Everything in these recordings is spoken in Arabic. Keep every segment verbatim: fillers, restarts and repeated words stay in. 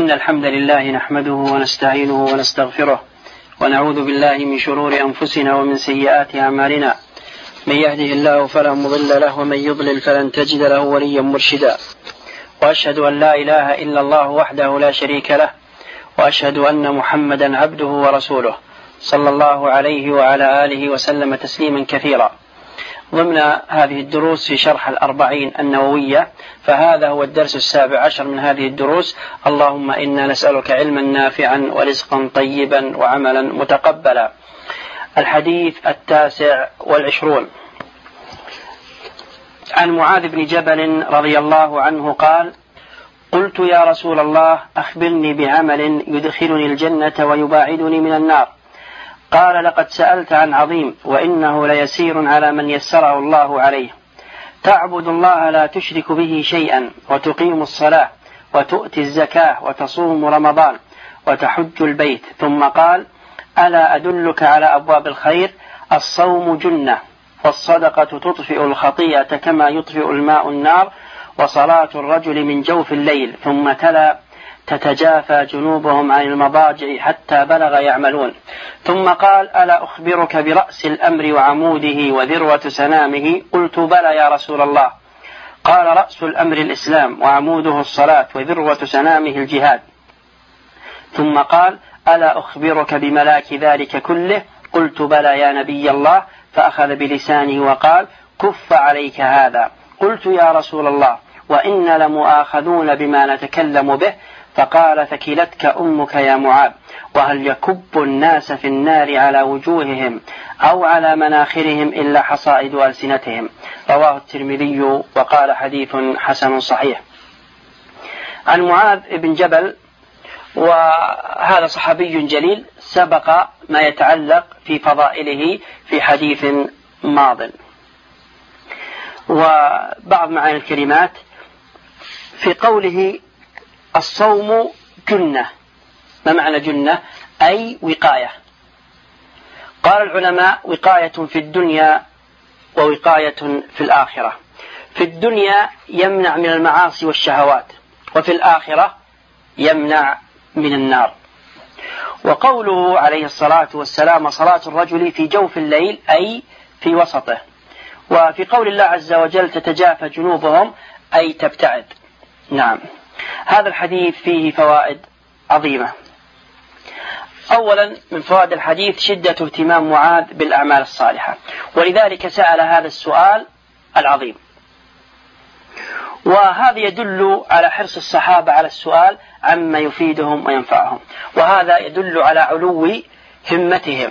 إن الحمد لله نحمده ونستعينه ونستغفره ونعوذ بالله من شرور أنفسنا ومن سيئات أعمالنا. من يهده الله فلا مضل له ومن يضلل فلن تجد له وليا مرشدا. وأشهد أن لا إله إلا الله وحده لا شريك له، وأشهد أن محمدا عبده ورسوله صلى الله عليه وعلى آله وسلم تسليما كثيرا. ضمن هذه الدروس في شرح الأربعين النووية، فهذا هو الدرس السابع عشر من هذه الدروس. اللهم إنا نسألك علما نافعا ورزقا طيبا وعملا متقبلا. الحديث التاسع والعشرون عن معاذ بن جبل رضي الله عنه قال: قلت يا رسول الله أخبرني بعمل يدخلني الجنة ويباعدني من النار. قال: لقد سألت عن عظيم، وإنه ليسير على من يسره الله عليه. تعبد الله لا تشرك به شيئا، وتقيم الصلاة، وتؤتي الزكاة، وتصوم رمضان، وتحج البيت. ثم قال: ألا أدلك على أبواب الخير؟ الصوم جنة، والصدقة تطفئ الخطيئة كما يطفئ الماء النار، وصلاة الرجل من جوف الليل. ثم تلا: تتجافى جنوبهم عن المضاجع حتى بلغ يعملون. ثم قال: ألا أخبرك برأس الأمر وعموده وذروة سنامه؟ قلت: بلى يا رسول الله. قال: رأس الأمر الإسلام، وعموده الصلاة، وذروة سنامه الجهاد. ثم قال: ألا أخبرك بملاك ذلك كله؟ قلت: بلى يا نبي الله. فأخذ بلسانه وقال: كف عليك هذا. قلت: يا رسول الله، وإن لمؤاخذون بما نتكلم به. فقال: ثكلتك أمك يا معاذ. وهل يكب الناس في النار على وجوههم أو على مناخرهم إلا حصائد ألسنتهم؟ رواه الترمذي وقال: حديث حسن صحيح. عن معاذ بن جبل، وهذا صحابي جليل سبق ما يتعلق في فضائله في حديث ماض. وبعض معاني الكلمات في قوله: الصوم جنة. ما معنى جنة؟ أي وقاية. قال العلماء: وقاية في الدنيا ووقاية في الآخرة. في الدنيا يمنع من المعاصي والشهوات، وفي الآخرة يمنع من النار. وقوله عليه الصلاة والسلام: صلاة الرجل في جوف الليل، أي في وسطه. وفي قول الله عز وجل: تتجافى جنوبهم، أي تبتعد. نعم، هذا الحديث فيه فوائد عظيمة. أولا من فوائد الحديث شدة اهتمام معاذ بالأعمال الصالحة، ولذلك سأل هذا السؤال العظيم. وهذا يدل على حرص الصحابة على السؤال عما يفيدهم وينفعهم، وهذا يدل على علو همتهم.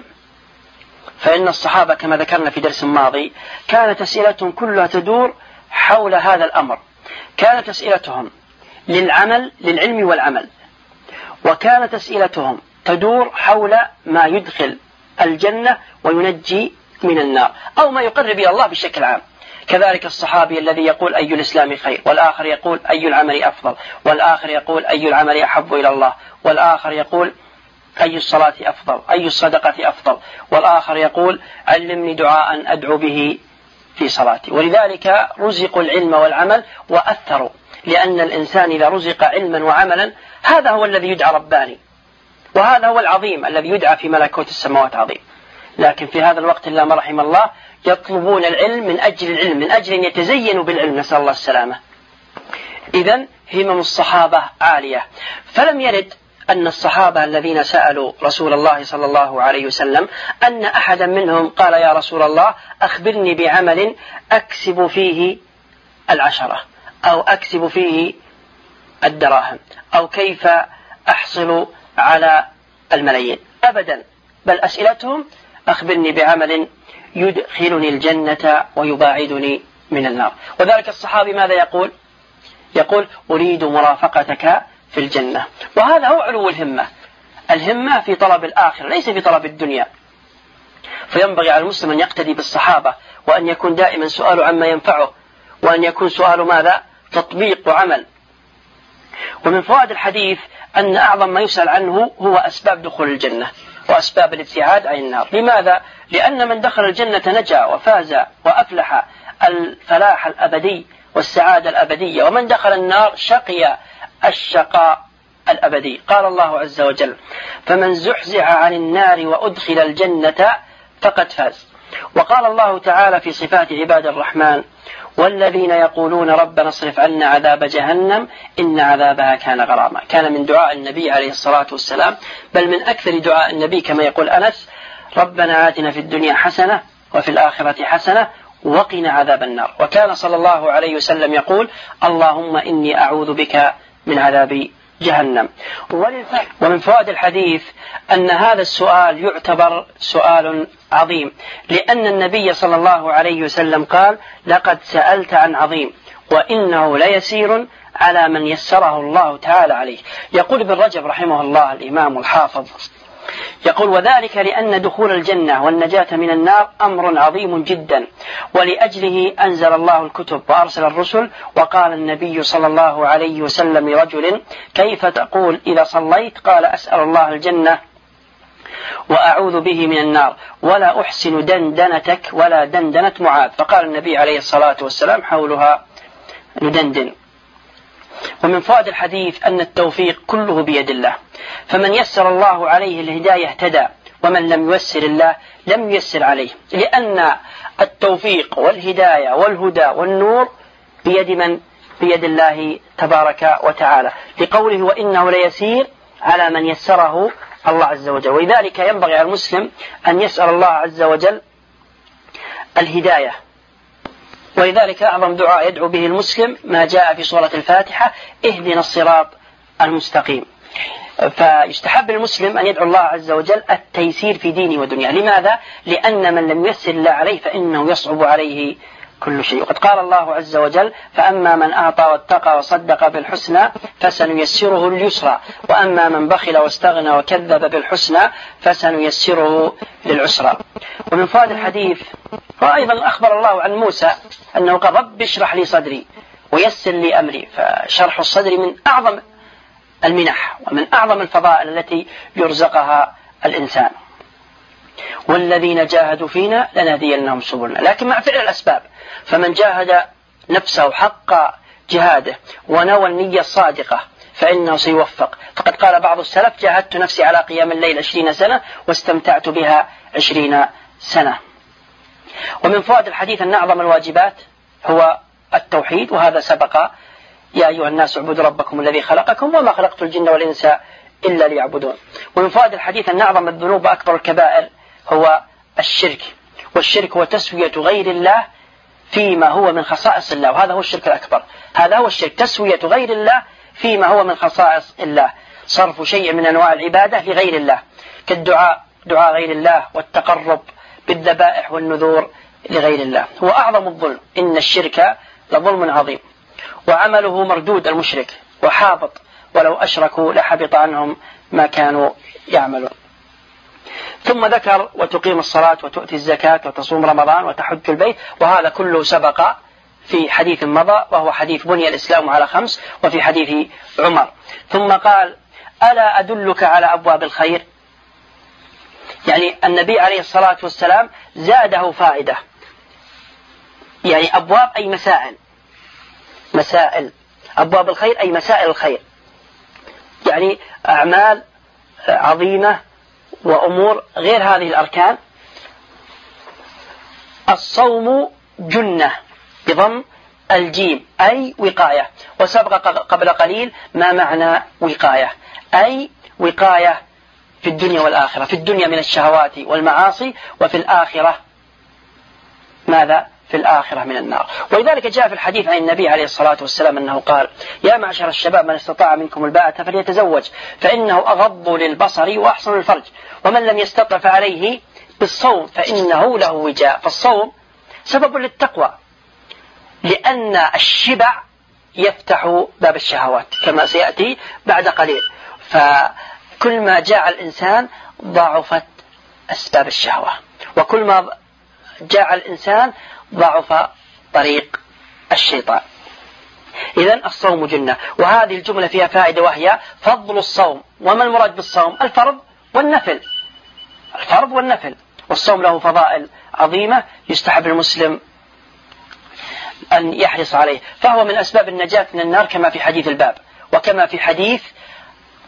فإن الصحابة كما ذكرنا في درس ماضي كانت أسئلتهم كلها تدور حول هذا الأمر. كانت أسئلتهم للعمل للعلم والعمل، وكانت أسئلتهم تدور حول ما يدخل الجنة وينجي من النار، أو ما يقرب إلى الله بشكل عام. كذلك الصحابي الذي يقول: أي الإسلام خير، والآخر يقول: أي العمل أفضل، والآخر يقول: أي العمل أحب إلى الله، والآخر يقول: أي الصلاة أفضل، أي الصدقة أفضل، والآخر يقول: علمني دعاء أدعو به في صلاتي. ولذلك رزقوا العلم والعمل وأثروا، لأن الإنسان إذا رزق علما وعملا هذا هو الذي يدعى رباني، وهذا هو العظيم الذي يدعى في ملكوت السماوات عظيم. لكن في هذا الوقت إلا ما رحم الله يطلبون العلم من أجل العلم، من أجل أن يتزينوا بالعلم، نسأل الله السلامة. إذن همم الصحابة عالية. فلم يرد أن الصحابة الذين سألوا رسول الله صلى الله عليه وسلم أن أحدا منهم قال: يا رسول الله أخبرني بعمل أكسب فيه العشرة، أو أكسب فيه الدراهم، أو كيف أحصل على الملايين. أبدا، بل أسئلتهم: أخبرني بعمل يدخلني الجنة ويباعدني من النار. وذلك الصحابي ماذا يقول؟ يقول: أريد مرافقتك في الجنة. وهذا هو علو الهمة. الهمة في طلب الآخرة ليس في طلب الدنيا. فينبغي على المسلم أن يقتدي بالصحابة، وأن يكون دائما سؤاله عما ينفعه، وأن يكون سؤاله ماذا؟ تطبيق وعمل. ومن فوائد الحديث أن أعظم ما يسأل عنه هو أسباب دخول الجنة وأسباب الابتعاد عن النار. لماذا؟ لأن من دخل الجنة نجا وفاز وأفلح الفلاح الأبدي والسعادة الأبدية، ومن دخل النار شقي الشقاء الأبدي. قال الله عز وجل: فمن زحزح عن النار وأدخل الجنة فقد فاز. وقال الله تعالى في صفات عباد الرحمن: والذين يقولون ربنا اصرف عنا عذاب جهنم إن عذابها كان غراما. كان من دعاء النبي عليه الصلاة والسلام، بل من أكثر دعاء النبي كما يقول أنس: ربنا آتنا في الدنيا حسنة وفي الآخرة حسنة وقنا عذاب النار. وكان صلى الله عليه وسلم يقول: اللهم إني أعوذ بك من عذاب جهنم. ومن فوائد الحديث أن هذا السؤال يعتبر سؤال عظيم، لأن النبي صلى الله عليه وسلم قال: لقد سألت عن عظيم وإنه ليسير على من يسره الله تعالى عليه. يقول ابن رجب رحمه الله الإمام الحافظ، يقول: وذلك لأن دخول الجنة والنجاة من النار أمر عظيم جدا، ولأجله أنزل الله الكتب وأرسل الرسل. وقال النبي صلى الله عليه وسلم لرجل: كيف تقول إذا صليت؟ قال: أسأل الله الجنة وأعوذ به من النار، ولا أحسن دندنتك ولا دندنة معاذ. فقال النبي عليه الصلاة والسلام: حولها ندندن. ومن فوائد الحديث أن التوفيق كله بيد الله، فمن يسر الله عليه الهداية اهتدى، ومن لم ييسر الله لم ييسر عليه، لأن التوفيق والهداية والهدى والنور بيد من؟ بيد الله تبارك وتعالى، لقوله: وإنه ليسير على من يسره الله عز وجل. ولذلك ينبغي على المسلم أن يسأل الله عز وجل الهداية. ولذلك أعظم دعاء يدعو به المسلم ما جاء في سورة الفاتحة: اهدنا الصراط المستقيم. فيستحب المسلم أن يدعو الله عز وجل التيسير في دينه ودنياه. لماذا؟ لأن من لم ييسر الله عليه فإنه يصعب عليه كل شيء. وقد قال الله عز وجل: فأما من أعطى واتقى وصدق بالحسنى فسنيسره لليسرى، وأما من بخل واستغنى وكذب بالحسنى فسنيسره للعسرى. ومن فوائد الحديث، وأيضا أخبر الله عن موسى أنه قال: رب اشرح لي صدري ويسر لي أمري. فشرح الصدر من أعظم المنح ومن أعظم الفضائل التي يرزقها الإنسان. والذين جاهدوا فينا لنهدينهم سبلنا، لكن مع فعل الأسباب. فمن جاهد نفسه حق جهاده ونوى النية الصادقة فإنه سيوفق. فقد قال بعض السلف: جاهدت نفسي على قيام الليل عشرين سنة واستمتعت بها عشرين سنة. ومن فوائد الحديث أن أعظم الواجبات هو التوحيد، وهذا سبق: يا أيها الناس اعبدوا ربكم الذي خلقكم وما خلقت الجن والإنس إلا ليعبدون. ومن فوائد الحديث أن أعظم الذنوب أكبر الكبائر هو الشرك، والشرك هو تسوية غير الله فيما هو من خصائص الله، وهذا هو الشرك الأكبر. هذا هو الشرك، تسوية غير الله فيما هو من خصائص الله، صرف شيء من أنواع العبادة لغير الله، كالدعاء دعاء غير الله، والتقرب بالذبائح والنذور لغير الله. هو أعظم الظلم، إن الشرك لظلم عظيم، وعمله مردود المشرك وحابط، ولو أشركوا لحبط عنهم ما كانوا يعملون. ثم ذكر: وتقيم الصلاة وتؤتي الزكاة وتصوم رمضان وتحج البيت. وهذا كله سبق في حديث مضى، وهو حديث بني الإسلام على خمس، وفي حديث عمر. ثم قال: ألا أدلك على أبواب الخير؟ يعني النبي عليه الصلاة والسلام زاده فائدة، يعني أبواب أي مسائل، مسائل أبواب الخير أي مسائل الخير، يعني أعمال عظيمة وأمور غير هذه الأركان. الصوم جنة بضم الجيم أي وقاية، وسبق قبل قليل ما معنى وقاية، أي وقاية في الدنيا والآخرة، في الدنيا من الشهوات والمعاصي، وفي الآخرة ماذا؟ في الآخرة من النار. ولذلك جاء في الحديث عن النبي عليه الصلاة والسلام أنه قال: يا معشر الشباب من استطاع منكم الباءة فليتزوج فإنه أغض للبصر وأحسن للفرج، ومن لم يستطع فعليه بالصوم فإنه له وجاء. فالصوم سبب للتقوى، لأن الشبع يفتح باب الشهوات كما سيأتي بعد قليل، فكل ما جاع الإنسان ضعفت أسباب الشهوة، وكل ما جاع الإنسان ضعف طريق الشيطان. إذن الصوم جنة. وهذه الجملة فيها فائدة، وهي فضل الصوم. وما المراد بالصوم؟ الفرض والنفل، الفرض والنفل. والصوم له فضائل عظيمة يستحب المسلم أن يحرص عليه، فهو من أسباب النجاة من النار كما في حديث الباب، وكما في حديث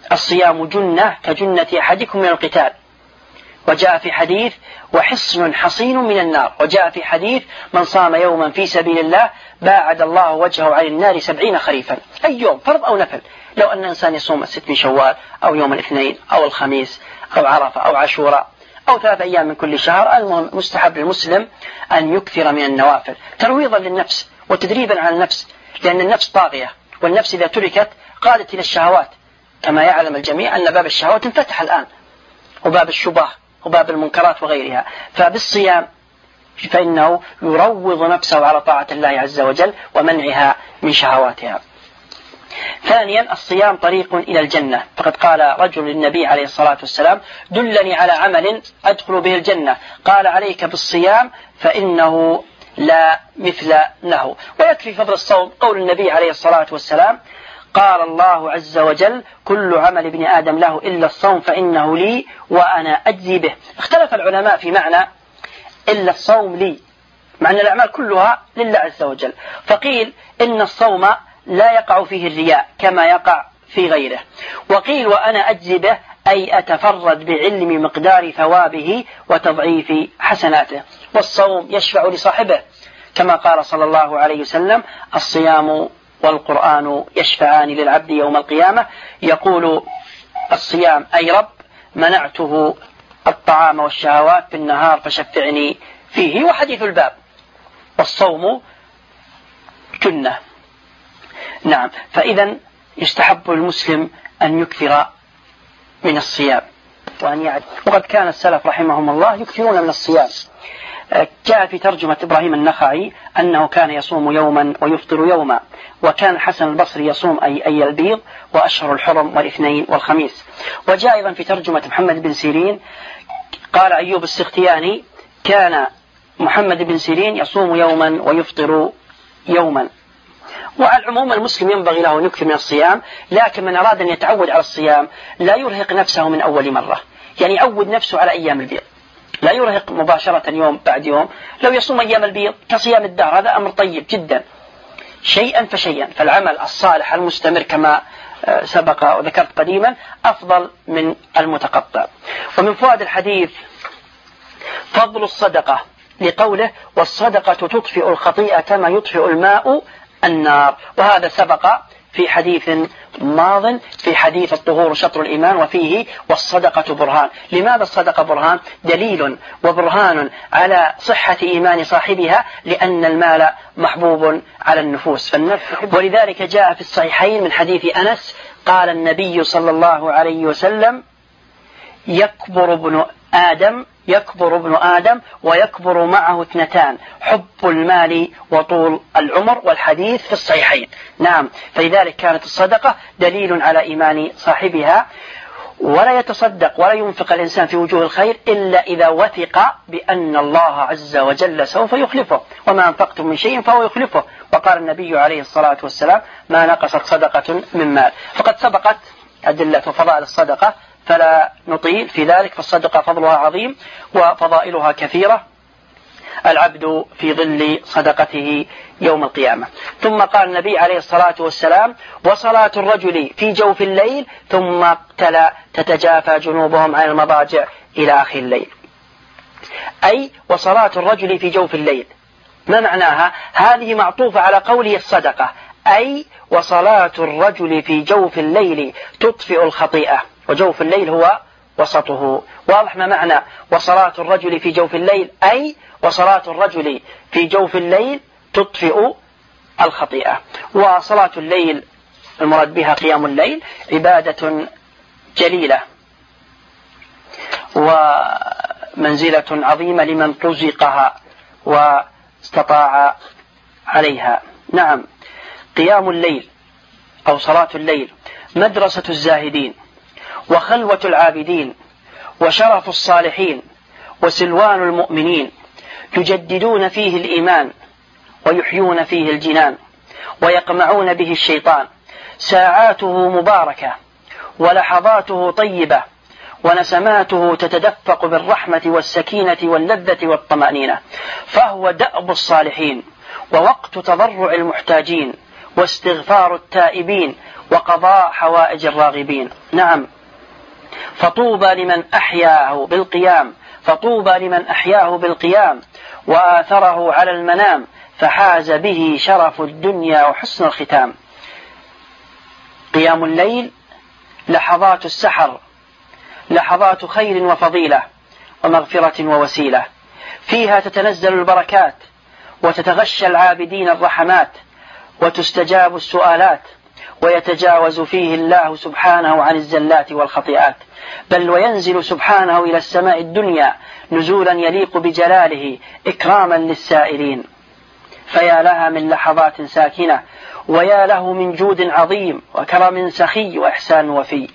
الصيام جنة كجنة أحدكم من القتال، وجاء في حديث وحصن حصين من النار، وجاء في حديث من صام يوما في سبيل الله باعد الله وجهه عن النار سبعين خريفا. أي يوم فرض أو نفل، لو أن الإنسان يصوم الست من شوال أو يوم الاثنين أو الخميس أو عرفة أو عاشوراء أو ثلاث أيام من كل شهر، المهم مستحب للمسلم أن يكثر من النوافل ترويضا للنفس وتدريبا على النفس، لأن النفس طاغية، والنفس إذا تركت قادت إلى الشهوات، كما يعلم الجميع أن باب الشهوات انفتح الآن، وباب الشبه وباب المنكرات وغيرها. فبالصيام فإنه يروض نفسه على طاعة الله عز وجل ومنعها من شهواتها. ثانيا الصيام طريق إلى الجنة، فقد قال رجل للنبي عليه الصلاة والسلام دلني على عمل أدخل به الجنة، قال عليك بالصيام فإنه لا مثل له. ويكفي فضل الصوم قول النبي عليه الصلاة والسلام قال الله عز وجل كل عمل ابن آدم له إلا الصوم فإنه لي وأنا أجزي به. اختلف العلماء في معنى إلا الصوم لي، مع أن الأعمال كلها لله عز وجل، فقيل إن الصوم لا يقع فيه الرياء كما يقع في غيره، وقيل وأنا أجزي به أي أتفرد بعلم مقدار ثوابه وتضعيف حسناته. والصوم يشفع لصاحبه كما قال صلى الله عليه وسلم الصيام والقرآن يشفعان للعبد يوم القيامة، يقول الصيام أي رب منعته الطعام والشهوات في النهار فشفعني فيه. وحديث الباب والصوم جنة. نعم، فإذا يستحب المسلم أن يكثر من الصيام وأن يعد، وقد كان السلف رحمهم الله يكثرون من الصيام. جاء في ترجمة إبراهيم النخعي أنه كان يصوم يوما ويفطر يوما، وكان الحسن البصري يصوم أي, أي البيض وأشهر الحرم والاثنين والخميس. وجاء أيضا في ترجمة محمد بن سيرين قال أيوب السختياني كان محمد بن سيرين يصوم يوما ويفطر يوما. وعلى العموم المسلم ينبغي له أن يكثر من الصيام، لكن من أراد أن يتعود على الصيام لا يرهق نفسه من أول مرة، يعني يعود نفسه على أيام البيض، لا يرهق مباشرة يوم بعد يوم. لو يصوم أيام البيض كصيام الدهر هذا أمر طيب جدا، شيئا فشيئا. فالعمل الصالح المستمر كما سبق وذكرت قديما أفضل من المتقطع. ومن فوائد الحديث فضل الصدقة لقوله والصدقة تطفئ الخطيئة كما يطفئ الماء النار، وهذا سبق في حديث ماض في حديث الطهور شطر الإيمان، وفيه والصدقة برهان. لماذا الصدقة برهان؟ دليل وبرهان على صحة إيمان صاحبها، لأن المال محبوب على النفوس فالنفس. ولذلك جاء في الصحيحين من حديث أنس قال النبي صلى الله عليه وسلم يكبر ابن آدم يكبر ابن آدم ويكبر معه اثنتان حب المال وطول العمر، والحديث في الصحيحين. نعم، فلذلك كانت الصدقة دليل على إيمان صاحبها. ولا يتصدق ولا ينفق الإنسان في وجوه الخير إلا إذا وثق بأن الله عز وجل سوف يخلفه، وما أنفقتم من شيء فهو يخلفه. وقال النبي عليه الصلاة والسلام ما نقصت صدقة من مال. فقد سبقت أدلة وفضائل الصدقة فلا نطيل في ذلك، فالصدقة فضلها عظيم وفضائلها كثيرة، العبد في ظل صدقته يوم القيامة. ثم قال النبي عليه الصلاة والسلام وصلاة الرجل في جوف الليل ثم اقتلى تتجافى جنوبهم عن المضاجع إلى آخر الليل، أي وصلاة الرجل في جوف الليل. ما معناها؟ هذه معطوفة على قوله الصدقة، أي وصلاة الرجل في جوف الليل تطفئ الخطيئة، وجوف الليل هو وسطه. واضح ما معنى وصلاة الرجل في جوف الليل؟ أي وصلاة الرجل في جوف الليل تطفئ الخطيئة. وصلاة الليل المراد بها قيام الليل عبادة جليلة ومنزلة عظيمة لمن رزقها واستطاع عليها. نعم، قيام الليل أو صلاة الليل مدرسة الزاهدين وخلوة العابدين وشرف الصالحين وسلوان المؤمنين، يجددون فيه الإيمان ويحيون فيه الجنان ويقمعون به الشيطان. ساعاته مباركة ولحظاته طيبة ونسماته تتدفق بالرحمة والسكينة واللذة والطمأنينة، فهو دأب الصالحين ووقت تضرع المحتاجين واستغفار التائبين وقضاء حوائج الراغبين. نعم، فطوبى لمن أحياه بالقيام فطوبى لمن أحياه بالقيام وآثره على المنام فحاز به شرف الدنيا وحسن الختام. قيام الليل لحظات السحر، لحظات خير وفضيلة ومغفرة ووسيلة، فيها تتنزل البركات وتتغشى العابدين الرحمات وتستجاب السؤالات، ويتجاوز فيه الله سبحانه عن الزلات والخطيئات، بل وينزل سبحانه إلى السماء الدنيا نزولا يليق بجلاله إكراما للسائلين. فيا لها من لحظات ساكنة، ويا له من جود عظيم وكرم سخي وإحسان وفي.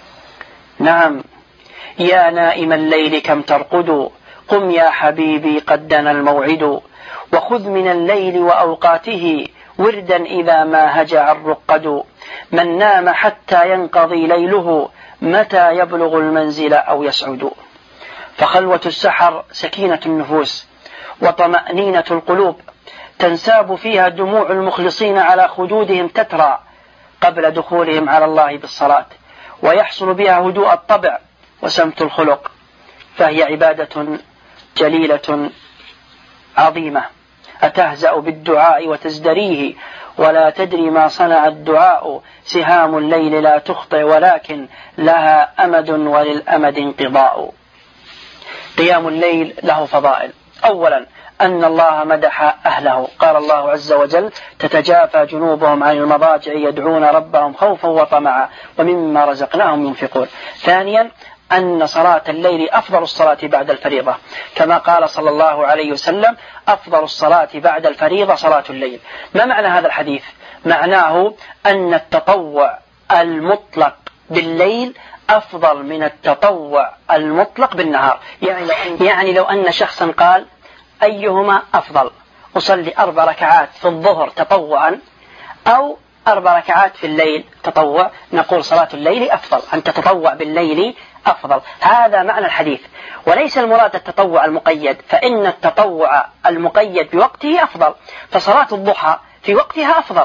نعم، يا نائم الليل كم ترقد، قم يا حبيبي قد دنا الموعد، وخذ من الليل وأوقاته وردا إذا ما هجع الرقد، من نام حتى ينقضي ليله متى يبلغ المنزل أو يسعد. فخلوة السحر سكينة النفوس وطمأنينة القلوب، تنساب فيها دموع المخلصين على خدودهم تترى قبل دخولهم على الله بالصلاة، ويحصل بها هدوء الطبع وسمت الخلق، فهي عبادة جليلة عظيمة أتهزأ بالدعاء وتزدريه، ولا تدري ما صنع الدعاء، سهام الليل لا تخطئ ولكن لها أمد وللأمد انقضاء. قيام الليل له فضائل. أولا أن الله مدح أهله، قال الله عز وجل تتجافى جنوبهم عن المضاجع يدعون ربهم خوفا وطمعا ومما رزقناهم ينفقون. ثانيا أن صلاة الليل أفضل الصلاة بعد الفريضة، كما قال صلى الله عليه وسلم أفضل الصلاة بعد الفريضة صلاة الليل. ما معنى هذا الحديث؟ معناه أن التطوع المطلق بالليل أفضل من التطوع المطلق بالنهار. يعني لو أن, يعني لو أن شخصا قال أيهما أفضل، أصلي أربع ركعات في الظهر تطوعا أو أربع ركعات في الليل تطوع، نقول صلاة الليل أفضل، أن تتطوع بالليل أفضل. هذا معنى الحديث، وليس المراد التطوع المقيد، فإن التطوع المقيد بوقته أفضل، فصلاة الضحى في وقتها أفضل،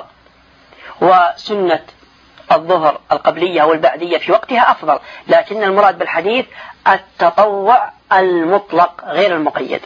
وسنة الظهر القبلية والبعدية في وقتها أفضل، لكن المراد بالحديث التطوع المطلق غير المقيد.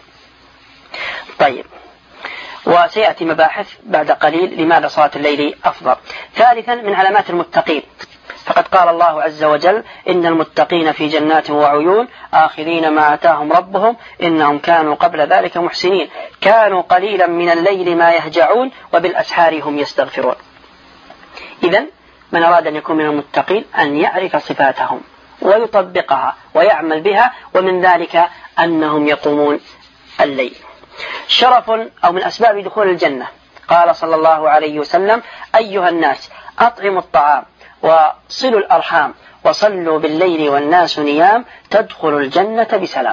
طيب، وسيأتي مباحث بعد قليل لماذا صلاة الليل أفضل. ثالثا من علامات المتقين، فقد قال الله عز وجل إن المتقين في جنات وعيون آخذين ما آتاهم ربهم إنهم كانوا قبل ذلك محسنين كانوا قليلا من الليل ما يهجعون وبالأسحار هم يستغفرون. إذن من أراد أن يكون من المتقين أن يعرف صفاتهم ويطبقها ويعمل بها، ومن ذلك أنهم يقومون الليل. شرف أو من أسباب دخول الجنة، قال صلى الله عليه وسلم أيها الناس أطعموا الطعام وصلوا الأرحام وصلوا بالليل والناس نيام تدخلوا الجنة بسلام.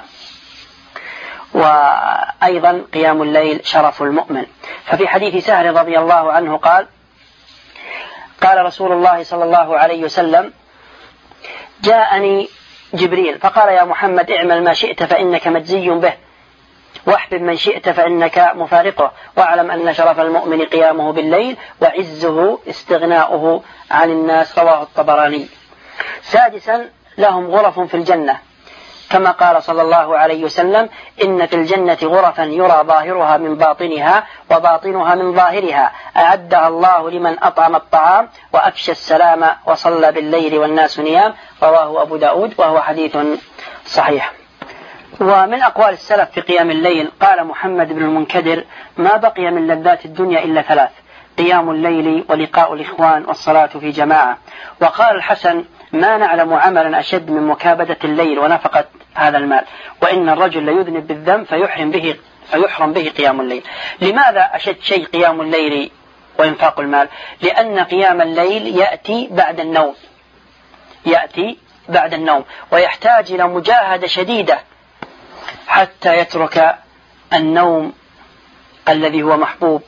وأيضا قيام الليل شرف المؤمن، ففي حديث سهل رضي الله عنه قال قال رسول الله صلى الله عليه وسلم جاءني جبريل فقال يا محمد اعمل ما شئت فإنك مجزي به، واحبب من شئت فإنك مفارقه، واعلم أن شرف المؤمن قيامه بالليل وعزه استغناؤه عن الناس، رواه الطبراني. سادسا لهم غرف في الجنة، كما قال صلى الله عليه وسلم إن في الجنة غرفا يرى ظاهرها من باطنها وباطنها من ظاهرها أعدها الله لمن أطعم الطعام وأفشى السلام وصلى بالليل والناس نيام، رواه أبو داود وهو حديث صحيح. ومن أقوال السلف في قيام الليل قال محمد بن المنكدر ما بقي من لذات الدنيا إلا ثلاث: قيام الليل ولقاء الإخوان والصلاة في جماعة. وقال الحسن ما نعلم عملا أشد من مكابدة الليل ونفقة هذا المال، وإن الرجل ليذنب بالذنب فيحرم به, فيحرم به قيام الليل. لماذا أشد شيء قيام الليل وإنفاق المال؟ لأن قيام الليل يأتي بعد النوم يأتي بعد النوم ويحتاج إلى مجاهدة شديدة حتى يترك النوم الذي هو محبوب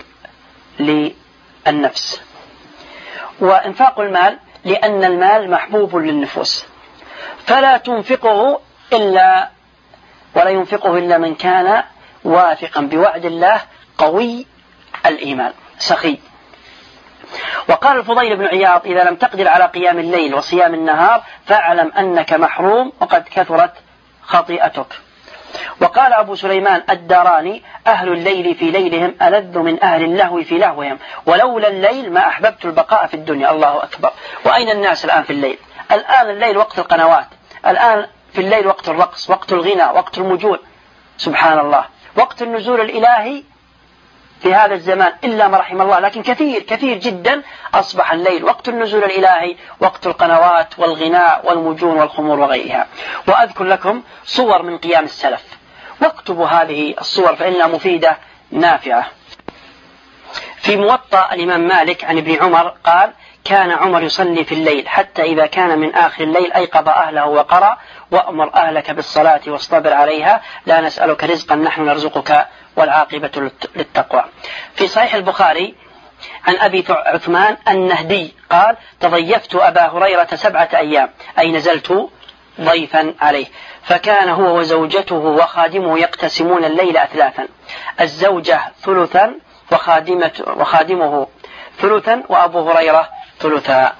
للنفس. وإنفاق المال لأن المال محبوب للنفوس، فلا تنفقه إلا ولا ينفقه إلا من كان واثقا بوعد الله قوي الإيمان سخي. وقال الفضيل بن عياض: إذا لم تقدر على قيام الليل وصيام النهار فاعلم أنك محروم وقد كثرت خطيئتك. وقال أبو سليمان الداراني: أهل الليل في ليلهم ألذ من أهل اللهو في لهوهم، ولولا الليل ما أحببت البقاء في الدنيا. الله أكبر. وأين الناس الآن في الليل؟ الآن الليل وقت القنوات، الآن في الليل وقت الرقص، وقت الغنى، وقت المجون، سبحان الله، وقت النزول الإلهي في هذا الزمان إلا ما رحم الله، لكن كثير كثير جدا أصبح الليل وقت النزول الإلهي، وقت القنوات والغناء والمجون والخمور وغيرها. وأذكر لكم صور من قيام السلف، واكتبوا هذه الصور فإنها مفيدة نافعة. في موطأ الإمام مالك عن ابن عمر قال: كان عمر يصلي في الليل حتى إذا كان من آخر الليل أيقظ أهله وقرأ: وأمر أهلك بالصلاة واصطبر عليها لا نسألك رزقا نحن نرزقك والعاقبة للتقوى. في صحيح البخاري عن أبي عثمان النهدي قال: تضيفت أبا هريرة سبعة أيام، أي نزلت ضيفا عليه، فكان هو وزوجته وخادمه يقتسمون الليل أثلاثا، الزوجة ثلثا وخادمة وخادمه ثلثا وأبو هريرة ثلثا.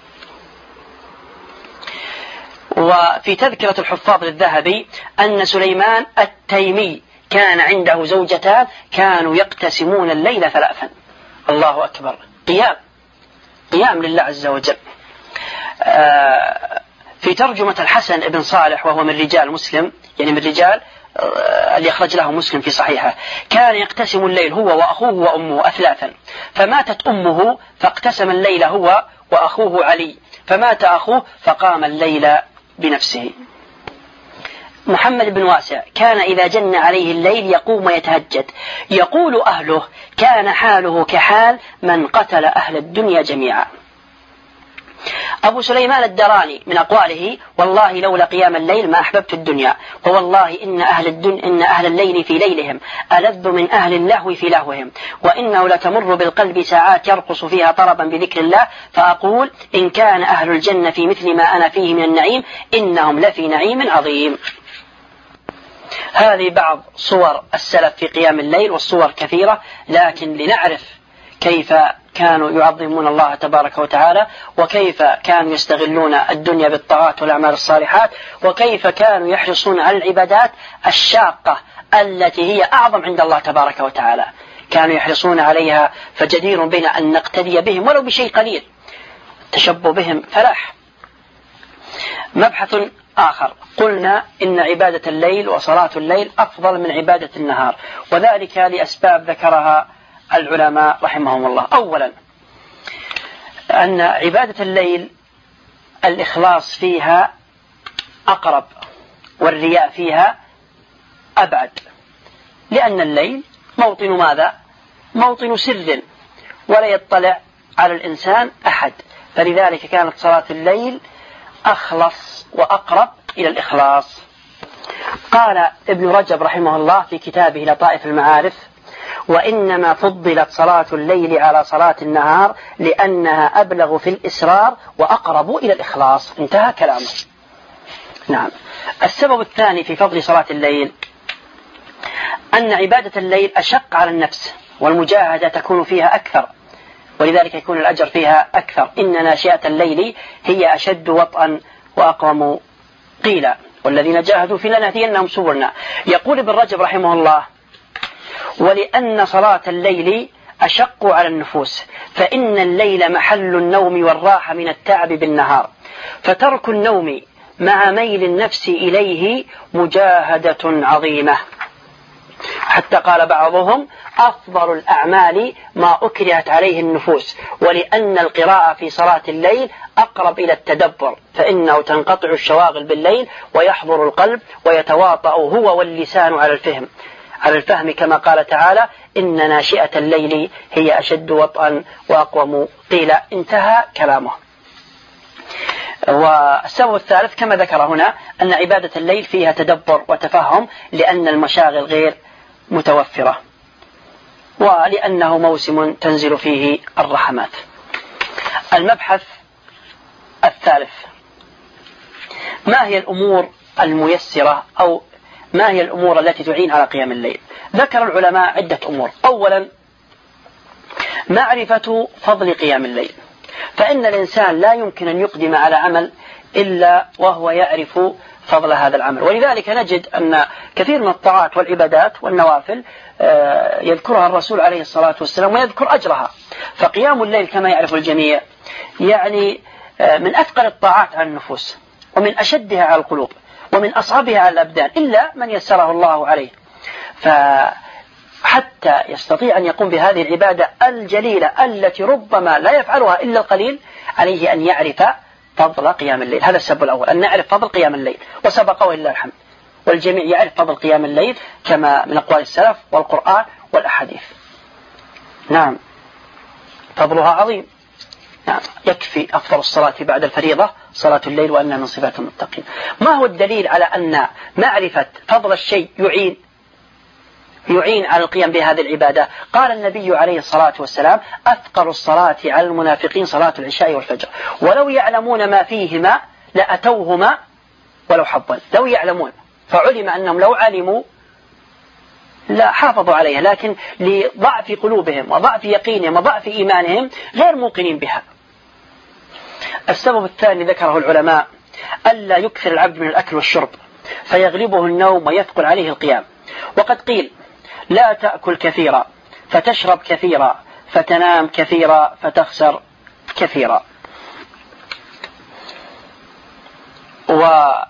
وفي تذكرة الحفاظ للذهبي أن سليمان التيمي كان عنده زوجتان كانوا يقتسمون الليل ثلاثا. الله أكبر. قيام قيام لله عز وجل. في ترجمة الحسن بن صالح وهو من رجال مسلم، يعني من رجال اللي أخرج له مسلم في صحيحه، كان يقتسم الليل هو وأخوه وأمه أثلاثا، فماتت أمه فاقتسم الليل هو وأخوه علي، فمات أخوه فقام الليل بنفسه. محمد بن واسع كان إذا جن عليه الليل يقوم ويتهجد، يقول أهله: كان حاله كحال من قتل أهل الدنيا جميعا. أبو سليمان الدراني من أقواله: والله لولا قيام الليل ما أحببت الدنيا، ووالله إن أهل, الدن إن أهل الليل في ليلهم ألذ من أهل اللهو في لهوهم، وإنه لتمر بالقلب ساعات يرقص فيها طربا بذكر الله، فأقول: إن كان أهل الجنة في مثل ما أنا فيه من النعيم إنهم لفي نعيم عظيم. هذه بعض صور السلف في قيام الليل، والصور كثيرة، لكن لنعرف كيف كانوا يعظمون الله تبارك وتعالى، وكيف كانوا يستغلون الدنيا بالطاعات والأعمال الصالحات، وكيف كانوا يحرصون على العبادات الشاقة التي هي أعظم عند الله تبارك وتعالى، كانوا يحرصون عليها، فجدير بنا أن نقتدي بهم ولو بشيء قليل، تشبه بهم فلاح. مبحث آخر، قلنا إن عبادة الليل وصلاة الليل أفضل من عبادة النهار، وذلك لأسباب ذكرها العلماء رحمهم الله. أولا أن عبادة الليل الإخلاص فيها أقرب، والرياء فيها أبعد، لأن الليل موطن ماذا؟ موطن سر، ولا يطلع على الإنسان أحد، فلذلك كانت صلاة الليل أخلص وأقرب إلى الإخلاص. قال ابن رجب رحمه الله في كتابه لطائف المعارف: وإنما فضلت صلاة الليل على صلاة النهار لأنها أبلغ في الإسرار وأقرب إلى الإخلاص. انتهى كلامه. نعم. السبب الثاني في فضل صلاة الليل أن عبادة الليل أشق على النفس، والمجاهدة تكون فيها أكثر، ولذلك يكون الأجر فيها أكثر. إن ناشئة الليل هي أشد وطئا وأقوم قيلا، والذين جاهدوا فينا لنهدينهم سبلنا. يقول ابن رجب رحمه الله: ولأن صلاة الليل أشق على النفوس، فإن الليل محل النوم والراحة من التعب بالنهار، فترك النوم مع ميل النفس إليه مجاهدة عظيمة، حتى قال بعضهم: أفضل الأعمال ما أكرهت عليه النفوس، ولأن القراءة في صلاة الليل أقرب إلى التدبر، فإنه تنقطع الشواغل بالليل ويحضر القلب ويتواطأ هو واللسان على الفهم على الفهم كما قال تعالى: إن ناشئة الليل هي أشد وطئا وأقوم قيلا. انتهى كلامه. والسبب الثالث كما ذكر هنا أن عبادة الليل فيها تدبر وتفهم، لأن المشاغل غير متوفرة، ولأنه موسم تنزل فيه الرحمات. المبحث الثالث: ما هي الأمور الميسرة أو ما هي الأمور التي تعين على قيام الليل؟ ذكر العلماء عدة أمور. أولا معرفة فضل قيام الليل، فإن الإنسان لا يمكن أن يقدم على عمل إلا وهو يعرف فضل هذا العمل. ولذلك نجد أن كثير من الطاعات والعبادات والنوافل يذكرها الرسول عليه الصلاة والسلام ويذكر أجرها. فقيام الليل كما يعرف الجميع يعني من أثقل الطاعات على النفوس، ومن أشدها على القلوب، ومن أصعبها على الأبدان، إلا من يسره الله عليه. فحتى يستطيع أن يقوم بهذه العبادة الجليلة التي ربما لا يفعلها إلا القليل، عليه أن يعرف فضل قيام الليل. هذا السبب الأول، أن نعرف فضل قيام الليل، وسبقه إلا الحمد، والجميع يعرف فضل قيام الليل كما من أقوال السلف والقرآن والأحاديث. نعم، فضلها عظيم. نعم، يكفي أفضل الصلاة بعد الفريضة صلاة الليل، وأنها من صفات المتقين. ما هو الدليل على أن معرفة فضل الشيء يعين يعين على القيام بهذه العبادة؟ قال النبي عليه الصلاة والسلام: أثقل الصلاة على المنافقين صلاة العشاء والفجر، ولو يعلمون ما فيهما لأتوهما ولو حظا. لو يعلمون، فعلم أنهم لو علموا لا حافظوا عليها، لكن لضعف قلوبهم وضعف يقينهم وضعف إيمانهم غير موقنين بها. السبب الثاني ذكره العلماء: ألا يكثر العبد من الأكل والشرب فيغلبه النوم ويثقل عليه القيام. وقد قيل: لا تأكل كثيرا فتشرب كثيرا فتنام كثيرا فتخسر كثيرا. وقال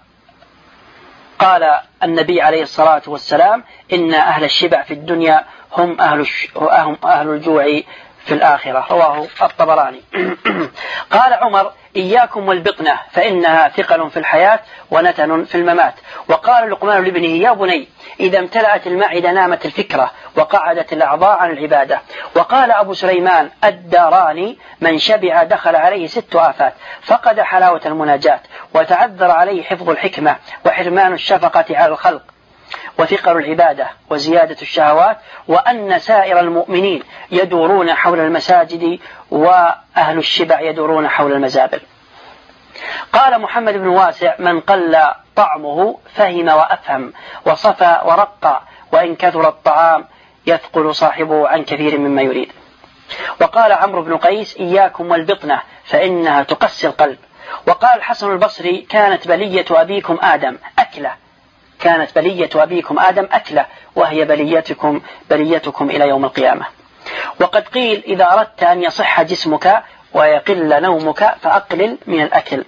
النبي عليه الصلاة والسلام: إن أهل الشبع في الدنيا هم أهل, هم أهل الجوع في الآخرة. رواه الطبراني. قال عمر: إياكم والبطنة فإنها ثقل في الحياة ونتن في الممات. وقال لقمان لابنه: يا بني إذا امتلأت المعدة نامت الفكرة وقعدت الأعضاء عن العبادة. وقال أبو سليمان الداراني: من شبع دخل عليه ست آفات: فقد حلاوة المناجاة، وتعذر عليه حفظ الحكمة، وحرمان الشفقة على الخلق، وثقل العبادة، وزيادة الشهوات، وأن سائر المؤمنين يدورون حول المساجد وأهل الشبع يدورون حول المزابل. قال محمد بن واسع: من قل طعمه فهم وأفهم وصفى ورقى، وإن كثر الطعام يثقل صاحبه عن كثير مما يريد. وقال عمرو بن قيس: إياكم والبطنة فإنها تقسي القلب. وقال الحسن البصري: كانت بلية أبيكم آدم أكلة كانت بلية أبيكم آدم أكلة وهي بليتكم بليتكم إلى يوم القيامة. وقد قيل: إذا أردت أن يصح جسمك ويقل نومك فأقلل من الأكل.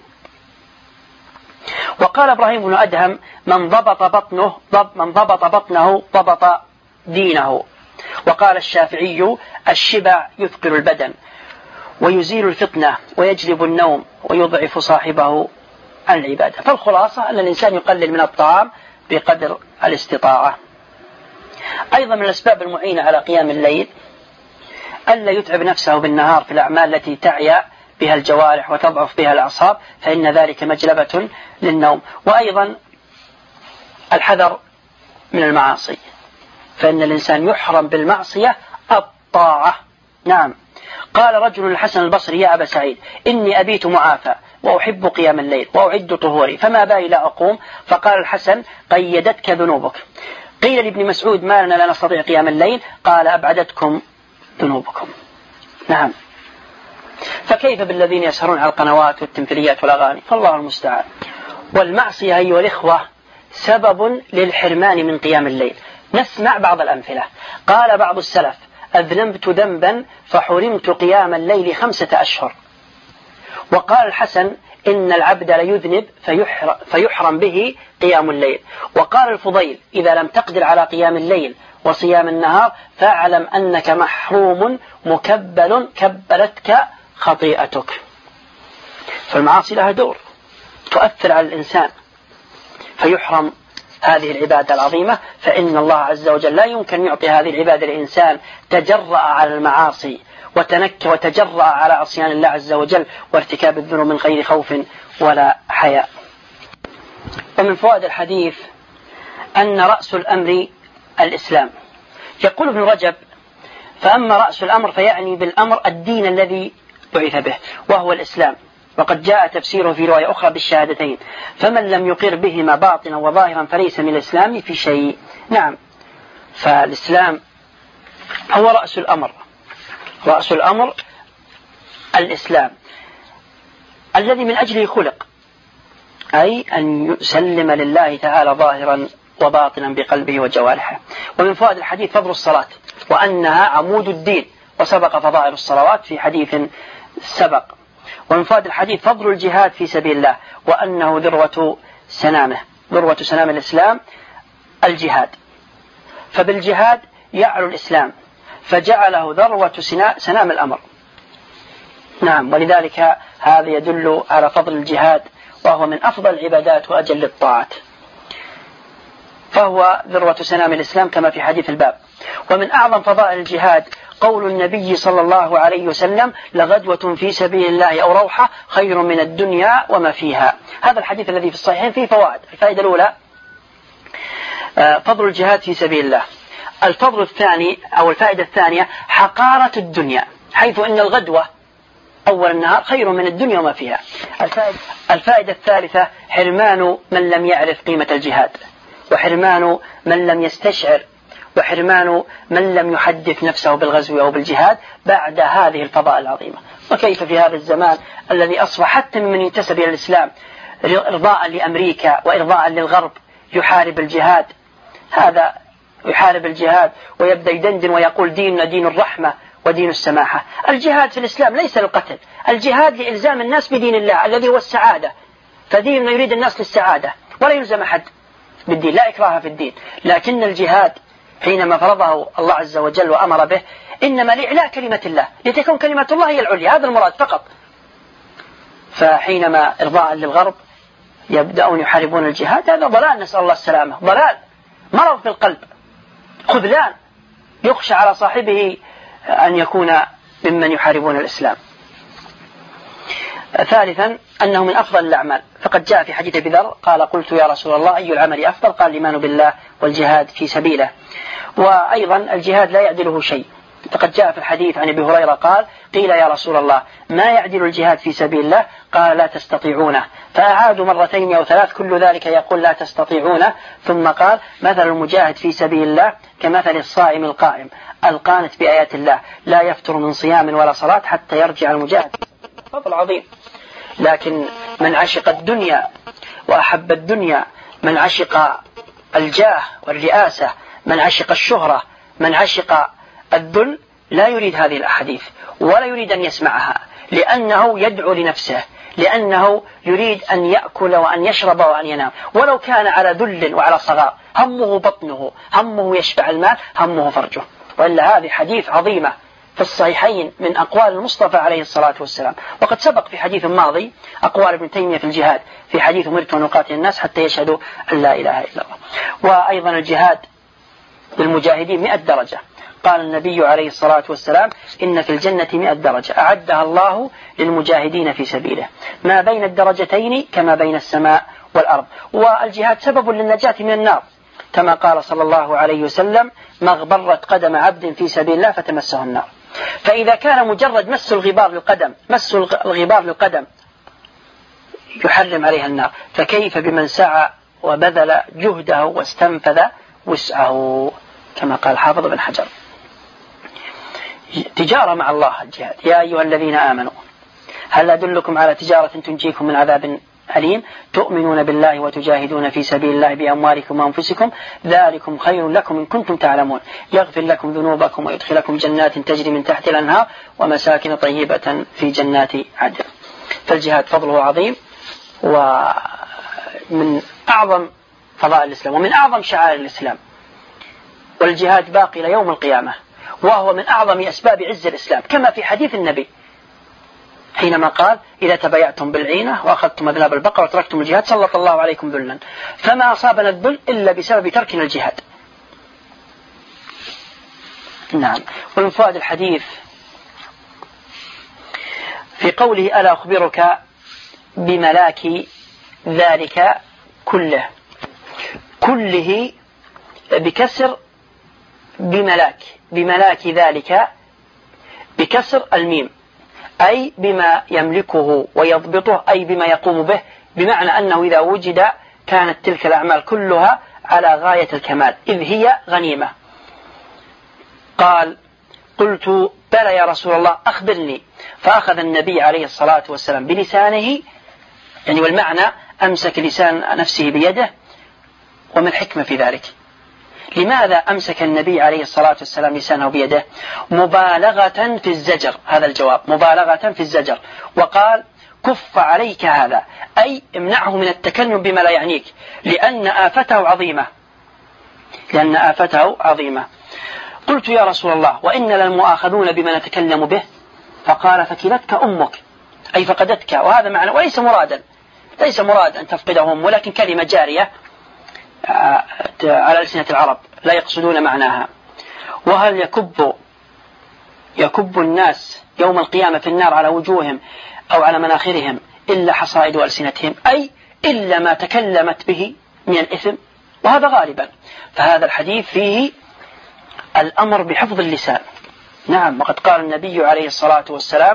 وقال إبراهيم بن أدهم: من ضبط بطنه ضب من ضبط بطنه ضبط دينه. وقال الشافعي: الشبع يثقل البدن ويزيل الفطنة ويجلب النوم ويضعف صاحبه عن العبادة. فالخلاصة أن الإنسان يقلل من الطعام بقدر الاستطاعة. أيضا من الأسباب المعينة على قيام الليل ألا يتعب نفسه بالنهار في الأعمال التي تعيا بها الجوارح وتضعف بها الأعصاب، فإن ذلك مجلبة للنوم. وأيضا الحذر من المعاصي، فإن الإنسان يحرم بالمعصية الطاعة. نعم، قال رجل الحسن البصري: يا أبا سعيد إني أبيت معافى وأحب قيام الليل وأعد طهوري، فما بالي لا أقوم؟ فقال الحسن: قيدتك ذنوبك. قيل لابن مسعود: ما لنا لا نستطيع قيام الليل؟ قال: أبعدتكم ذنوبكم. نعم، فكيف بالذين يسهرون على القنوات والتمثيليات والأغاني؟ فالله المستعان. والمعصية أيها الإخوة سبب للحرمان من قيام الليل. نسمع بعض الأمثلة. قال بعض السلف: أذنبت ذنبا فحرمت قيام الليل خمسة أشهر. وقال الحسن: إن العبد ليذنب فيحرم به قيام الليل. وقال الفضيل: إذا لم تقدر على قيام الليل وصيام النهار فاعلم أنك محروم مكبل كبلتك خطيئتك. فالمعاصي لها دور تؤثر على الإنسان فيحرم هذه العبادة العظيمة. فإن الله عز وجل لا يمكن يعطي هذه العبادة للإنسان تجرأ على المعاصي وتنكى وتجرأ على عصيان الله عز وجل وارتكاب الذنوب من غير خوف ولا حياء. ومن فوائد الحديث أن رأس الأمر الإسلام. يقول ابن رجب: فأما رأس الأمر فيعني بالأمر الدين الذي بعث به وهو الإسلام، وقد جاء تفسيره في رواية أخرى بالشهادتين: فمن لم يقر بهما باطنا وظاهرا فليس من الإسلام في شيء. نعم، فالإسلام هو رأس الأمر رأس الأمر الإسلام. الذي من أجله خلق، أي أن يسلم لله تعالى ظاهرا وباطنا بقلبه وجوارحه. ومن فوائد الحديث فضل الصلاة وأنها عمود الدين، وسبق فضائل الصلوات في حديث سبق. ومن فوائد الحديث فضل الجهاد في سبيل الله وأنه ذروة سنامه، ذروة سنام الإسلام الجهاد، فبالجهاد يعلو الإسلام فجعله ذروة سنام الأمر. نعم، ولذلك هذا يدل على فضل الجهاد، وهو من أفضل العبادات وأجل الطاعات، فهو ذروة سنام الإسلام كما في حديث الباب. ومن أعظم فضائل الجهاد قول النبي صلى الله عليه وسلم: لغدوة في سبيل الله أو روحة خير من الدنيا وما فيها. هذا الحديث الذي في الصحيحين فيه فوائد. الفائدة الأولى فضل الجهاد في سبيل الله. الفضل الثاني أو الفائدة الثانية حقارة الدنيا، حيث أن الغدوة أول النهار خير من الدنيا وما فيها. الفائدة الثالثة حرمان من لم يعرف قيمة الجهاد، وحرمان من لم يستشعر، وحرمان من لم يحدث نفسه بالغزو أو بالجهاد بعد هذه الفضائل العظيمة. وكيف في هذا الزمان الذي أصبح حتى من ينتسب إلى الإسلام إرضاء لأمريكا وإرضاء للغرب يحارب الجهاد، هذا يحارب الجهاد ويبدأ يدندن ويقول ديننا دين الرحمة ودين السماحة. الجهاد في الإسلام ليس للقتل، الجهاد لإلزام الناس بدين الله الذي هو السعادة، فديننا يريد الناس للسعادة ولا يلزم أحد بالدين، لا إكراه في الدين. لكن الجهاد حينما فرضه الله عز وجل وأمر به إنما لإعلاء كلمة الله، لتكون كلمة الله هي العليا، هذا المراد فقط. فحينما إرضاء للغرب يبدأون يحاربون الجهاد، هذا ضلال، نسأل الله السلامة، ضلال، مرض في القلب، خذلان، يخشى على صاحبه أن يكون ممن يحاربون الإسلام. ثالثا أنه من أفضل الأعمال، فقد جاء في حديث أبي ذر قال: قلت يا رسول الله أي العمل أفضل؟ قال: الإيمان بالله والجهاد في سبيله. وأيضا الجهاد لا يعدله شيء، فقد جاء في الحديث عن أبي هريرة قال: قيل يا رسول الله ما يعدل الجهاد في سبيل الله؟ قال: لا تستطيعونه. فأعادوا مرتين أو ثلاث كل ذلك يقول لا تستطيعونه، ثم قال: مثل المجاهد في سبيل الله كمثل الصائم القائم القانت بآيات الله لا يفتر من صيام ولا صلاة حتى يرجع المجاهد. فضل عظيم. لكن من عشق الدنيا وأحب الدنيا، من عشق الجاه والرئاسة، من عشق الشهرة، من عشق الذل، لا يريد هذه الأحاديث ولا يريد أن يسمعها، لأنه يدعو لنفسه، لأنه يريد أن يأكل وأن يشرب وأن ينام، ولو كان على ذل وعلى صغار، همه بطنه، همه يشبع المال، همه فرجه. وإلا هذه حديث عظيمة في الصحيحين من أقوال المصطفى عليه الصلاة والسلام. وقد سبق في حديث ماضي أقوال ابن تيمية في الجهاد، في حديث أمرت أن أقاتل الناس حتى يشهدوا أن لا إله إلا الله. وأيضا الجهاد للمجاهدين مئة درجة، قال النبي عليه الصلاة والسلام: إن في الجنة مئة درجة أعدها الله للمجاهدين في سبيله، ما بين الدرجتين كما بين السماء والأرض. والجهاد سبب للنجاة من النار، كما قال صلى الله عليه وسلم: ما اغبرت قدم عبد في سبيل الله فتمسه النار. فإذا كان مجرد مس الغبار للقدم مس الغبار للقدم يحرم عليها النار، فكيف بمن سعى وبذل جهده واستنفذ وسعه، كما قال حافظ بن حجر. تجارة مع الله الجهاد. يا أيها الذين آمنوا هل أدلكم على تجارة تنجيكم من عذاب أليم؟ تؤمنون بالله وتجاهدون في سبيل الله بأموالكم وأنفسكم ذلكم خير لكم إن كنتم تعلمون، يغفر لكم ذنوبكم ويدخلكم جنات تجري من تحت الأنهار ومساكن طيبة في جنات عدن. فالجهاد فضله عظيم، ومن أعظم فضائل الإسلام ومن أعظم شعائر الإسلام، والجهاد باقي إلى يوم القيامة، وهو من أعظم أسباب عز الإسلام، كما في حديث النبي حينما قال: إذا تبايعتم بالعينة وأخذتم أذناب البقر وتركتم الجهاد سلط الله عليكم ذلا، فما أصابنا الذل إلا بسبب تركنا الجهاد. نعم. ومن فوائد الحديث في قوله: ألا أخبرك بملاك ذلك كله، كله بكسر بملاك، بملاك ذلك بكسر الميم، أي بما يملكه ويضبطه، أي بما يقوم به، بمعنى أنه إذا وجد كانت تلك الأعمال كلها على غاية الكمال، إذ هي غنيمة. قال: قلت بلى يا رسول الله أخبرني. فأخذ النبي عليه الصلاة والسلام بلسانه، يعني والمعنى أمسك لسان نفسه بيده. وما الحكمة في ذلك؟ لماذا أمسك النبي عليه الصلاة والسلام لسانه بيده؟ مبالغة في الزجر، هذا الجواب، مبالغة في الزجر. وقال كف عليك هذا، أي امنعه من التكلم بما لا يعنيك، لأن آفته عظيمة، لأن آفته عظيمة. قلت يا رسول الله وإن للمؤاخذون بما نتكلم به؟ فقال فكلتك أمك، أي فقدتك. وهذا معنى، وليس مرادا، ليس مراد أن تفقدهم، ولكن كلمة جارية على ألسنة العرب لا يقصدون معناها. وهل يكب يكب الناس يوم القيامة في النار على وجوههم أو على مناخرهم إلا حصائد ألسنتهم، أي إلا ما تكلمت به من الإثم، وهذا غالبا. فهذا الحديث فيه الأمر بحفظ اللسان. نعم، وقد قال النبي عليه الصلاة والسلام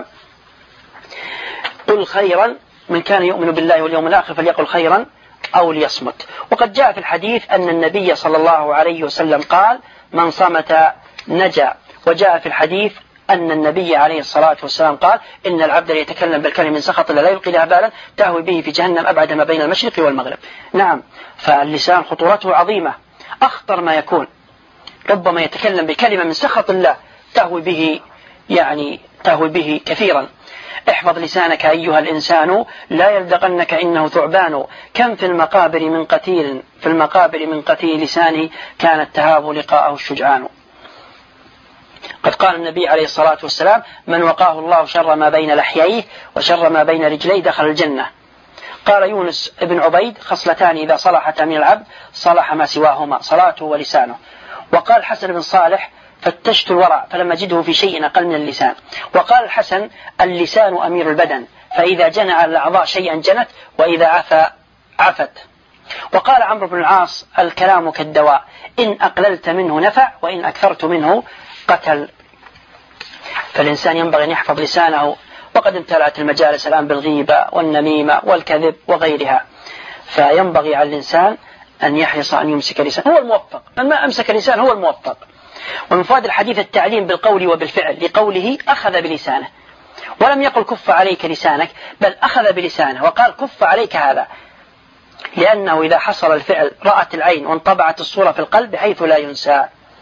قل خيرا، من كان يؤمن بالله واليوم الآخر فليقل خيرا أو ليصمت. وقد جاء في الحديث أن النبي صلى الله عليه وسلم قال من صمت نجا. وجاء في الحديث أن النبي عليه الصلاة والسلام قال إن العبد يتكلم بالكلمة من سخط الله لا يلقي لها بالا تهوي به في جهنم أبعد ما بين المشرق والمغرب. نعم، فاللسان خطورته عظيمة، أخطر ما يكون، ربما يتكلم بكلمة من سخط الله تهوي به، يعني تهوي به كثيرا. احفظ لسانك أيها الإنسان لا يلدغنك إنه ثعبان، كم في المقابر من قتيل في المقابر من قتيل لسانه كانت تهاب لقاءه الشجعان. قد قال النبي عليه الصلاة والسلام من وقاه الله شر ما بين لحييه وشر ما بين رجليه دخل الجنة. قال يونس بن عبيد خصلتان إذا صلحتا من العبد صلح ما سواهما، صلاته ولسانه. وقال حسن بن صالح فتشت الورع فلم أجده في شيء أقل من اللسان. وقال الحسن اللسان أمير البدن، فإذا جنى على الأعضاء شيئا جنت وإذا عفى عفت. وقال عمرو بن العاص الكلام كالدواء، إن أقللت منه نفع وإن أكثرت منه قتل. فالإنسان ينبغي أن يحفظ لسانه، وقد امتلأت المجالس الآن بالغيبة والنميمة والكذب وغيرها، فينبغي على الإنسان أن يحرص أن يمسك لسانه، هو الموفق، من ما أمسك لسانه هو الموفق. ومن فوائد الحديث التعليم بالقول وبالفعل، لقوله أخذ بلسانه، ولم يقل كف عليك لسانك، بل أخذ بلسانه وقال كف عليك هذا، لأنه إذا حصل الفعل رأت العين وانطبعت الصورة في القلب بحيث لا ينسى.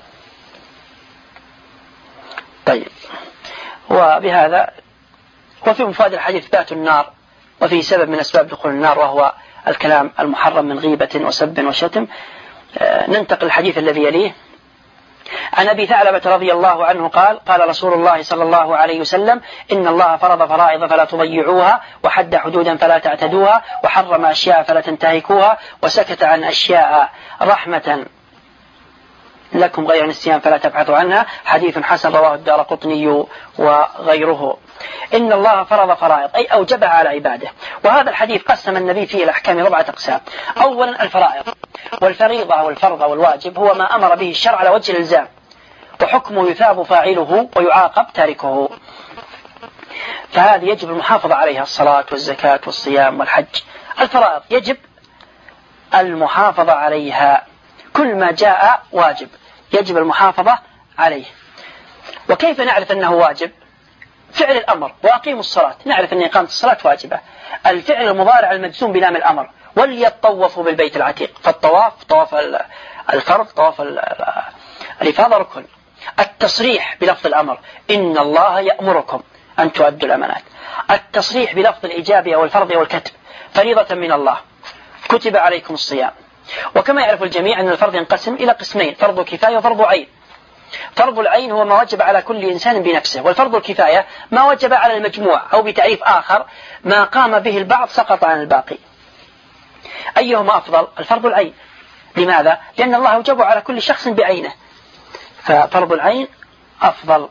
طيب، وبهذا وفي مفاد الحديث إثبات النار، وفي سبب من أسباب دخول النار وهو الكلام المحرم من غيبة وسب وشتم. ننتقل الحديث الذي يليه. عن أبي ثعلبة رضي الله عنه قال قال رسول الله صلى الله عليه وسلم إن الله فرض فرائض فلا تضيعوها، وحد حدودا فلا تعتدوها، وحرم أشياء فلا تنتهكوها، وسكت عن أشياء رحمة لكم غير نسيان فلا تبحثوا عنها. حديث حسن رواه الدارقطني وغيره. إن الله فرض فرائض أي أوجبها على عباده. وهذا الحديث قسم النبي فيه الأحكام أربعة أقسام. أولا الفرائض، والفريضة والفرض والواجب هو ما أمر به الشرع على وجه الإلزام، وحكمه يثاب فاعله ويعاقب تاركه، فهذه يجب المحافظة عليها، الصلاة والزكاة والصيام والحج. الفرائض يجب المحافظة عليها، كل ما جاء واجب يجب المحافظة عليه. وكيف نعرف أنه واجب؟ فعل الأمر، وأقيموا الصلاة، نعرف أن إقامة الصلاة واجبة. الفعل المضارع المجزوم بلام الأمر، وليطوفوا بالبيت العتيق، فالطواف طواف الفرض، طواف الإفاضة ركن. التصريح بلفظ الأمر إن الله يأمركم أن تؤدوا الأمانات. التصريح بلفظ الإجابة والفرض والكتب فريضة من الله، كتب عليكم الصيام. وكما يعرف الجميع أن الفرض ينقسم إلى قسمين، فرض كفاية وفرض عين. فرض العين هو ما وجب على كل إنسان بنفسه، والفرض الكفاية ما وجب على المجموع، أو بتعريف آخر ما قام به البعض سقط عن الباقي. أيهما أفضل؟ الفرض العين. لماذا؟ لأن الله يوجب على كل شخص بعينه، ففرض العين أفضل.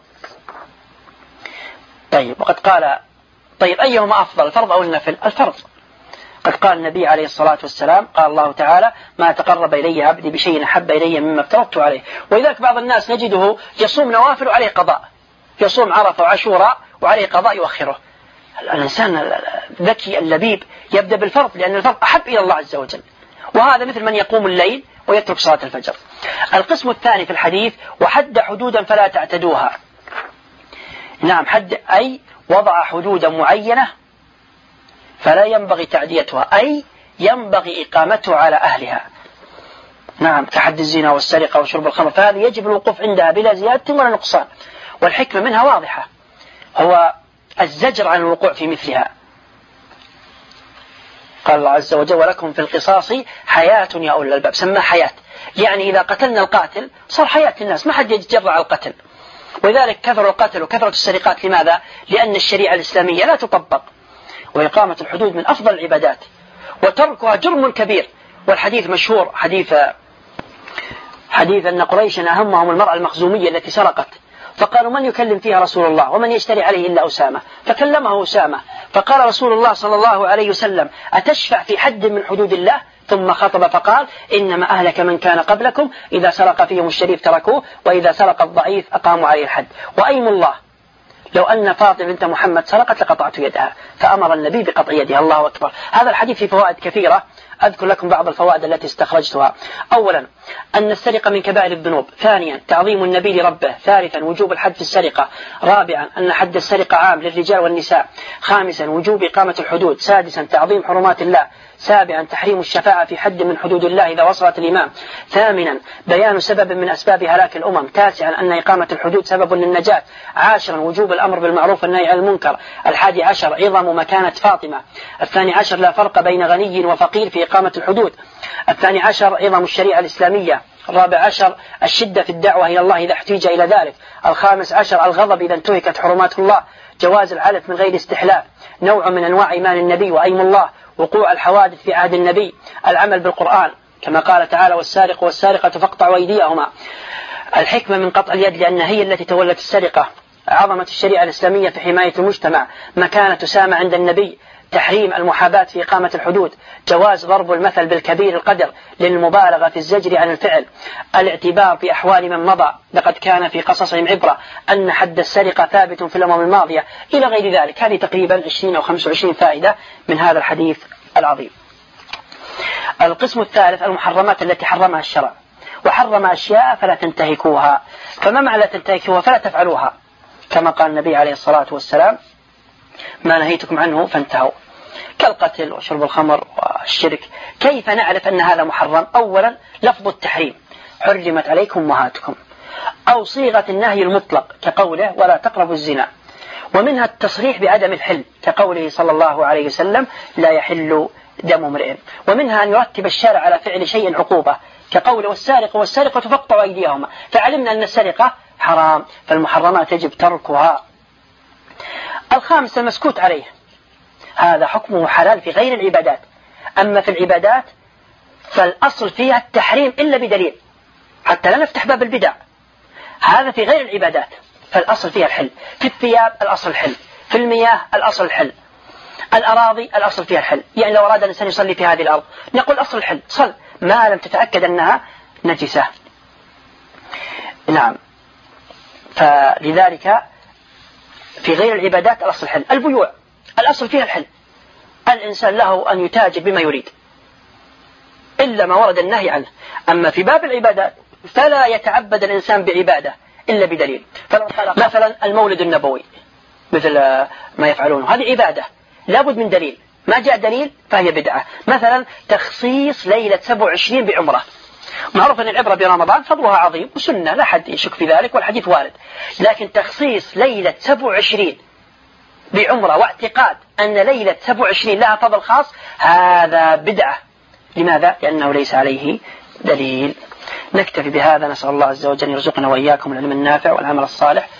طيب، وقد قال طيب أيهما أفضل، الفرض أو النفل؟ الفرض. قد قال النبي عليه الصلاة والسلام قال الله تعالى ما تقرب إلي عبدي بشيء أحب إلي مما افترضت عليه. ولذلك بعض الناس نجده يصوم نوافل وعليه قضاء، يصوم عرفة وعاشوراء وعليه قضاء يؤخره. الإنسان الذكي اللبيب يبدأ بالفرض، لأن الفرض أحب إلى الله عز وجل، وهذا مثل من يقوم الليل ويترك صلاة الفجر. القسم الثاني في الحديث وحد حدودا فلا تعتدوها. نعم حد أي وضع حدودا معينة فلا ينبغي تعديتها، أي ينبغي إقامتها على أهلها. نعم كحد الزنا والسرقة وشرب الخمر، فهذه يجب الوقوف عندها بلا زيادة ولا نقصان، والحكمة منها واضحة، هو الزجر عن الوقوع في مثلها. قال الله عز وجل ولكم في القصاص حياة يا أولي الألباب، سمى حياة، يعني إذا قتلنا القاتل صار حياة الناس، ما حد يتجرع على القتل. ولذلك كثر القتل وكثرة السرقات، لماذا؟ لأن الشريعة الإسلامية لا تطبق. وإقامة الحدود من أفضل العبادات، وتركها جرم كبير. والحديث مشهور، حديث حديث أن قريشا أهمهم المرأة المخزومية التي سرقت، فقالوا من يكلم فيها رسول الله ومن يشتري عليه إلا أسامة، فكلمه أسامة، فقال رسول الله صلى الله عليه وسلم أتشفع في حد من حدود الله؟ ثم خطب فقال إنما أهلك من كان قبلكم إذا سرق فيهم الشريف تركوه وإذا سرق الضعيف أقاموا عليه الحد. وأيم الله لو أن فاطمة بنت محمد سرقت لقطعت يدها، فأمر النبي بقطع يدها. الله أكبر. هذا الحديث فيه فوائد كثيرة، أذكر لكم بعض الفوائد التي استخرجتها. أولا أن السرقة من كبائر الذنوب. ثانيا تعظيم النبي لربه. ثالثا وجوب الحد في السرقة. رابعا أن حد السرقة عام للرجال والنساء. خامسا وجوب إقامة الحدود. سادسا تعظيم حرمات الله. سابعا تحريم الشفاعة في حد من حدود الله إذا وصلت الإمام. ثامنا بيان سبب من أسباب هلاك الأمم. تاسعا أن إقامة الحدود سبب للنجاة. عاشرا وجوب الأمر بالمعروف والنهي عن المنكر. الحادي عشر عظم مكانة فاطمة. الثاني عشر لا فرق بين غني وفقير في إقامة الحدود. الثاني عشر عظم الشريعة الإسلامية. الرابع عشر الشدة في الدعوة إلى الله إذا احتيج إلى ذلك. الخامس عشر الغضب إذا انتهكت حرمات الله. جواز العلف من غير استحلال. نوع من أنواع إيمان النبي وأيم الله. وقوع الحوادث في عهد النبي. العمل بالقرآن كما قال تعالى والسارق والسارقة فاقطعوا أيديهما. الحكمة من قطع اليد لأن هي التي تولت السرقة. عظمة الشريعة الإسلامية في حماية المجتمع. مكانة أسامة عند النبي. تحريم المحاباة في إقامة الحدود. جواز ضرب المثل بالكبير القدر للمبالغة في الزجر عن الفعل. الاعتبار في أحوال من مضى لقد كان في قصصهم عبرة. أن حد السرقة ثابت في الأمم الماضية إلى غير ذلك. هذه تقريبا عشرين أو خمسة وعشرين فائدة من هذا الحديث العظيم. القسم الثالث المحرمات التي حرمها الشرع. وحرم أشياء فلا تنتهكوها. فما معنى لا تنتهكوها؟ فلا تفعلوها، كما قال النبي عليه الصلاة والسلام ما نهيتكم عنه فانتهوا، كالقتل وشرب الخمر والشرك. كيف نعرف أن هذا محرم؟ أولا لفظ التحريم حرمت عليكم أمهاتكم، أو صيغة النهي المطلق كقوله ولا تقربوا الزنا. ومنها التصريح بعدم الحل كقوله صلى الله عليه وسلم لا يحل دم امرئ. ومنها أن يرتب الشارع على فعل شيء عقوبة كقوله والسارق والسارقة فاقطعوا أيديهما، فعلمنا أن السرقة حرام، فالمحرمات يجب تركها. الخامس المسكوت عليه، هذا حكمه حلال في غير العبادات. أما في العبادات فالأصل فيها التحريم إلا بدليل، حتى لا نفتح باب البدع. هذا في غير العبادات فالأصل فيها الحل. في الثياب الأصل الحل، في المياه الأصل الحل، الأراضي الأصل فيها الحل. يعني لو أراد الإنسان يصلي في هذه الأرض نقول أصل الحل صل، ما لم تتأكد أنها نجسة. نعم، فلذلك في غير العبادات الأصل الحل. البيوع الأصل فيها الحل، الإنسان له أن يتاجر بما يريد إلا ما ورد النهي عنه. أما في باب العبادات فلا يتعبد الإنسان بعبادة إلا بدليل. مثلا المولد النبوي مثل ما يفعلونه هذه عبادة لابد من دليل، ما جاء دليل فهي بدعة. مثلا تخصيص ليلة سبع وعشرين بعمرة، معروف أن العبرة برمضان فضلها عظيم وسنة لا حد يشك في ذلك والحديث وارد، لكن تخصيص ليلة سبع وعشرين بعمرة واعتقاد أن ليلة سبع وعشرين لها فضل خاص هذا بدعة. لماذا؟ لأنه ليس عليه دليل. نكتفي بهذا، نسأل الله عز وجل يرزقنا وإياكم العلم النافع والعمل الصالح،